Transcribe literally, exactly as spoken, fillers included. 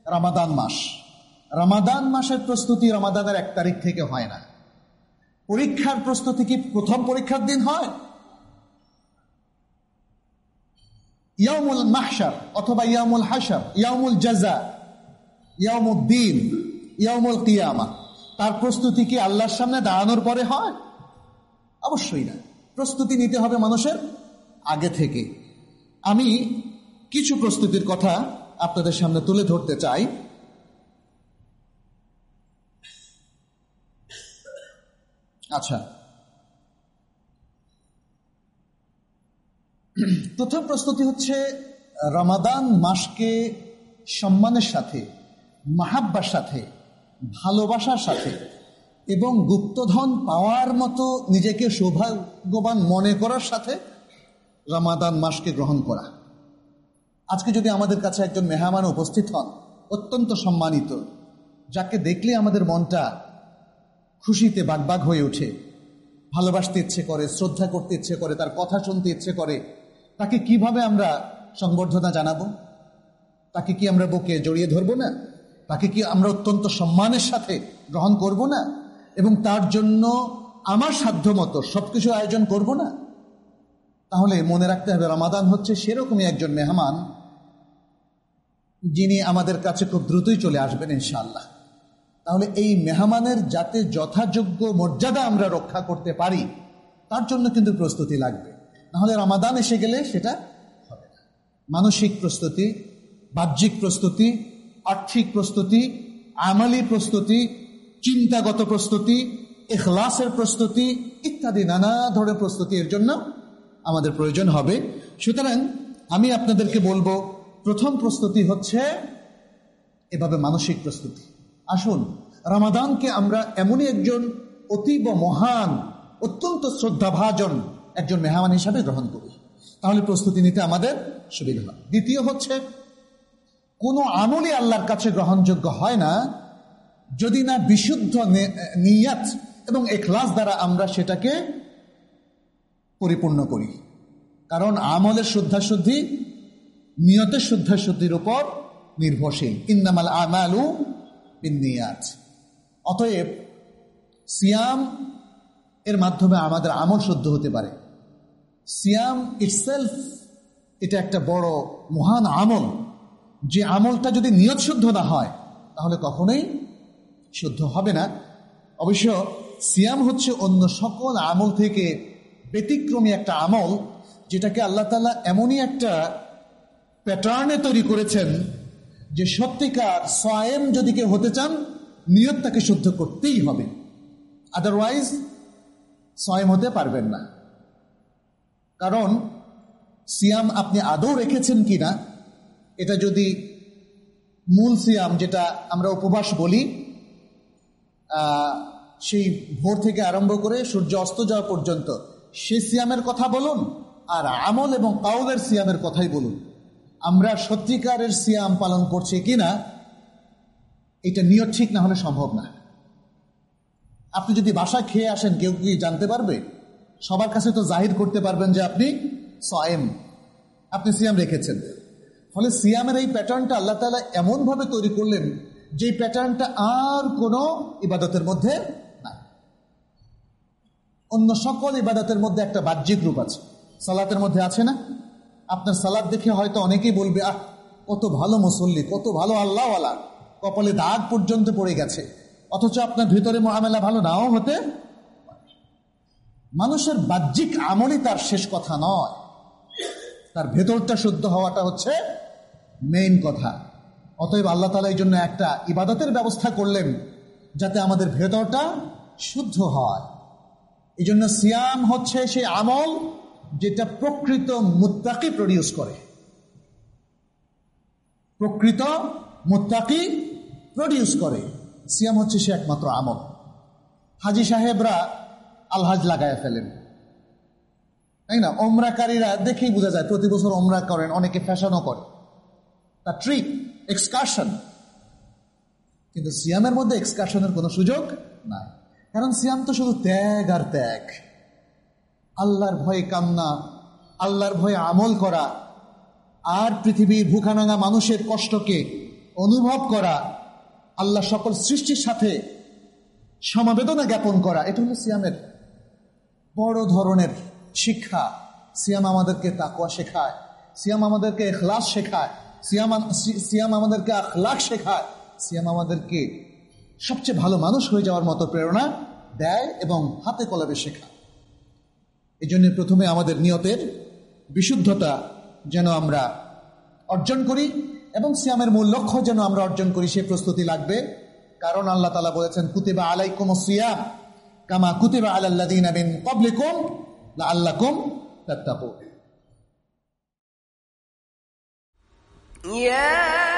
রমাদান মাস। রমাদান মাসের প্রস্তুতি রমাদানের এক তারিখ থেকে হয় না। পরীক্ষার প্রস্তুতি কি প্রথম পরীক্ষার দিন হয়? ইয়াউমুল মাহশার অথবা ইয়াউমুল হাশর, ইয়াউমুল জাযা, ইয়াউমুদ দ্বীন, ইয়াউমুল কিয়ামা, তার প্রস্তুতি কি আল্লাহর সামনে দাঁড়ানোর পরে হয়? অবশ্যই না। প্রস্তুতি নিতে হবে মানুষের আগে থেকে। আমি কিছু প্রস্তুতির কথা আপনাদের সামনে তুলে ধরতে চাই। আচ্ছা, প্রথম প্রস্তুতি হচ্ছে রমাদান মাসকে সম্মানের সাথে, মাহাব্বার সাথে, ভালোবাসার সাথে এবং গুপ্তধন পাওয়ার মতো নিজেকে সৌভাগ্যবান মনে করার সাথে রমাদান মাসকে গ্রহণ করা। আজকে যদি আমাদের কাছে একজন মেহমান উপস্থিত হন, অত্যন্ত সম্মানিত, যাকে দেখলে আমাদের মনটা খুশিতে বাগবাগ হয়ে ওঠে, ভালোবাসতে ইচ্ছে করে, শ্রদ্ধা করতে ইচ্ছে করে, তার কথা শুনতে ইচ্ছে করে, তাকে কিভাবে আমরা সংবর্ধনা জানাবো? তাকে কি আমরা বুকে জড়িয়ে ধরবো না? তাকে কি আমরা অত্যন্ত সম্মানের সাথে গ্রহণ করব না? এবং তার জন্য আমার সাধ্য মতো সবকিছু আয়োজন করব না? তাহলে মনে রাখতে হবে, রমাদান হচ্ছে সেরকমই একজন মেহমান যিনি আমাদের কাছে খুব দ্রুতই চলে আসবেন ইনশাআল্লাহ। তাহলে এই মেহমানের যাতে যথাযোগ্য মর্যাদা আমরা রক্ষা করতে পারি, তার জন্য কিন্তু প্রস্তুতি লাগবে। নাহলে রমাদান এসে গেলে সেটা হবে না। মানসিক প্রস্তুতি, বাহ্যিক প্রস্তুতি, আর্থিক প্রস্তুতি, আমলি প্রস্তুতি, চিন্তাগত প্রস্তুতি, ইখলাসের প্রস্তুতি ইত্যাদি নানা ধরনের প্রস্তুতি এর জন্য আমাদের প্রয়োজন হবে। সুতরাং আমি আপনাদেরকে বলবো, প্রথম প্রস্তুতি হচ্ছে এভাবে মানসিক প্রস্তুতি। আসুন রমাদানকে আমরা এমনই একজন অতীব মহান, অত্যন্ত শ্রদ্ধাভাজন একজন মেহমান হিসাবে গ্রহণ করি, তাহলে প্রস্তুতি নিতে আমাদের সুবিধা হয়। দ্বিতীয় হচ্ছে, কোনো আমলই আল্লাহর কাছে গ্রহণযোগ্য হয় না যদি না বিশুদ্ধ নিয়ত এবং ইখলাস দ্বারা আমরা সেটাকে পরিপূর্ণ করি। কারণ আমলের শুদ্ধাশুদ্ধি নিয়তের শুদ্ধাশুদ্ধির উপর নির্ভরশীল। ইন্নামাল আমালু বিন্নিয়াত। অতএব সিয়াম এর মাধ্যমে আমাদের আমল শুদ্ধ হতে পারে। সিয়াম ইটসেলফ এটা একটা বড় মহান আমল, যে আমলটা যদি নিয়ত শুদ্ধ না হয় তাহলে কখনোই শুদ্ধ হবে না। অবশ্য সিয়াম হচ্ছে অন্য সকল আমল থেকে ব্যতিক্রমী একটা আমল, যেটাকে আল্লাহ তাআলা এমনই একটা প্যাটার্নে তৈরি করেছেন যে সত্যিকার সায়েম যদি কেউ হতে চান, নিয়ত তাকে শুদ্ধ করতেই হবে, আদারওয়াইজ সায়েম হতে পারবেন না। কারণ সিয়াম আপনি আদৌ রেখেছেন কিনা, এটা যদি মূল সিয়াম যেটা আমরা উপবাস বলি, সেই ভোর থেকে আরম্ভ করে সূর্য অস্ত যাওয়া পর্যন্ত সেই সিয়ামের কথা বলুন, আর আমল এবং কাউলের সিয়ামের কথাই বলুন, আমরা সত্যিকারের সিয়াম পালন করছি কিনা এটা নিয়ত ঠিক না হলে সম্ভব না। আপনি যদি বাসায় খেয়ে আসেন, কেউ কি জানতে পারবে? সবার কাছে তো জাহির করতে পারবেন যে আপনি সায়েম, আপনি সিয়াম রেখেছেন। ফলে সিয়ামের এই প্যাটার্নটা আল্লাহ তাআলা এমনভাবে তৈরি করলেন যে প্যাটার্নটা আর কোনো ইবাদতের মধ্যে নাই। অন্য সকল ইবাদতের মধ্যে একটা বাহ্যিক রূপ আছে, সালাতের মধ্যে আছে না? আপনার সালাত দেখে হয়তো অনেকেই বলবে, আহ কত ভালো মুসল্লি, কত ভালো আল্লাহওয়ালা, কপালে দাগ পর্যন্ত পড়ে গেছে, অথচ আপনার ভিতরে মুআমালা ভালো নাও হতে। মানুষের বাহ্যিক আমলই তার শেষ কথা নয়, তার ভেতরটা শুদ্ধ হওয়াটা হচ্ছে মেইন কথা। অতএব আল্লাহ তাআলা এই জন্য একটা ইবাদতের ব্যবস্থা করলেন যাতে আমাদের ভেতরটা শুদ্ধ হয়। এই জন্য সিয়াম হচ্ছে সেই আমল যেটা প্রকৃত মুত্তাকি প্রডিউস করে, প্রকৃত মুত্তাকি প্রডিউস করে। সিয়াম হচ্ছে সে একমাত্র আমল। হাজি সাহেবরা আলহাজ লাগায় ফেলেন, তাই না? ওমরাকারীরা দেখেই বোঝা যায় প্রতি বছর ওমরা করেন, অনেকে ফ্যাশনও করে, তা ট্রিপ, এক্সকারশন। কিন্তু সিয়ামের মধ্যে এক্সকারশনের কোনো সুযোগ নাই, কারণ সিয়াম তো শুধু ত্যাগ আর ত্যাগ, আল্লাহর ভয়ে কান্না, আল্লাহর ভয়ে আমল করা, আর পৃথিবীর ভুখানাঙা মানুষের কষ্টকে অনুভব করা, আল্লাহ সকল সৃষ্টির সাথে সমবেদনা জ্ঞাপন করা, এটা হলো সিয়ামের বড় ধরনের শিক্ষা। সিয়াম আমাদেরকে তাকওয়া শেখায়, সিয়াম আমাদেরকে ইখলাস শেখায়, সিয়াম সিয়াম আমাদেরকে আখলাক শেখায়, সিয়াম আমাদেরকে সবচেয়ে ভালো মানুষ হয়ে যাওয়ার মতো প্রেরণা দেয় এবং হাতে কলমে শেখায়। এই জন্য প্রথমে আমাদের নিয়তের বিশুদ্ধতা যেন আমরা অর্জন করি এবং সিয়ামের মূল লক্ষ্য যেন আমরা অর্জন করি, সে প্রস্তুতি লাগবে। কারণ আল্লাহ তাআলা বলেছেন, কুতিবা আলাইকুমুস সিয়াম কামা কুতিবা আলাল্লাযীনা মিন ক্বাবলিকুম লাআল্লাকুম তাত্তাকুন। ইয়া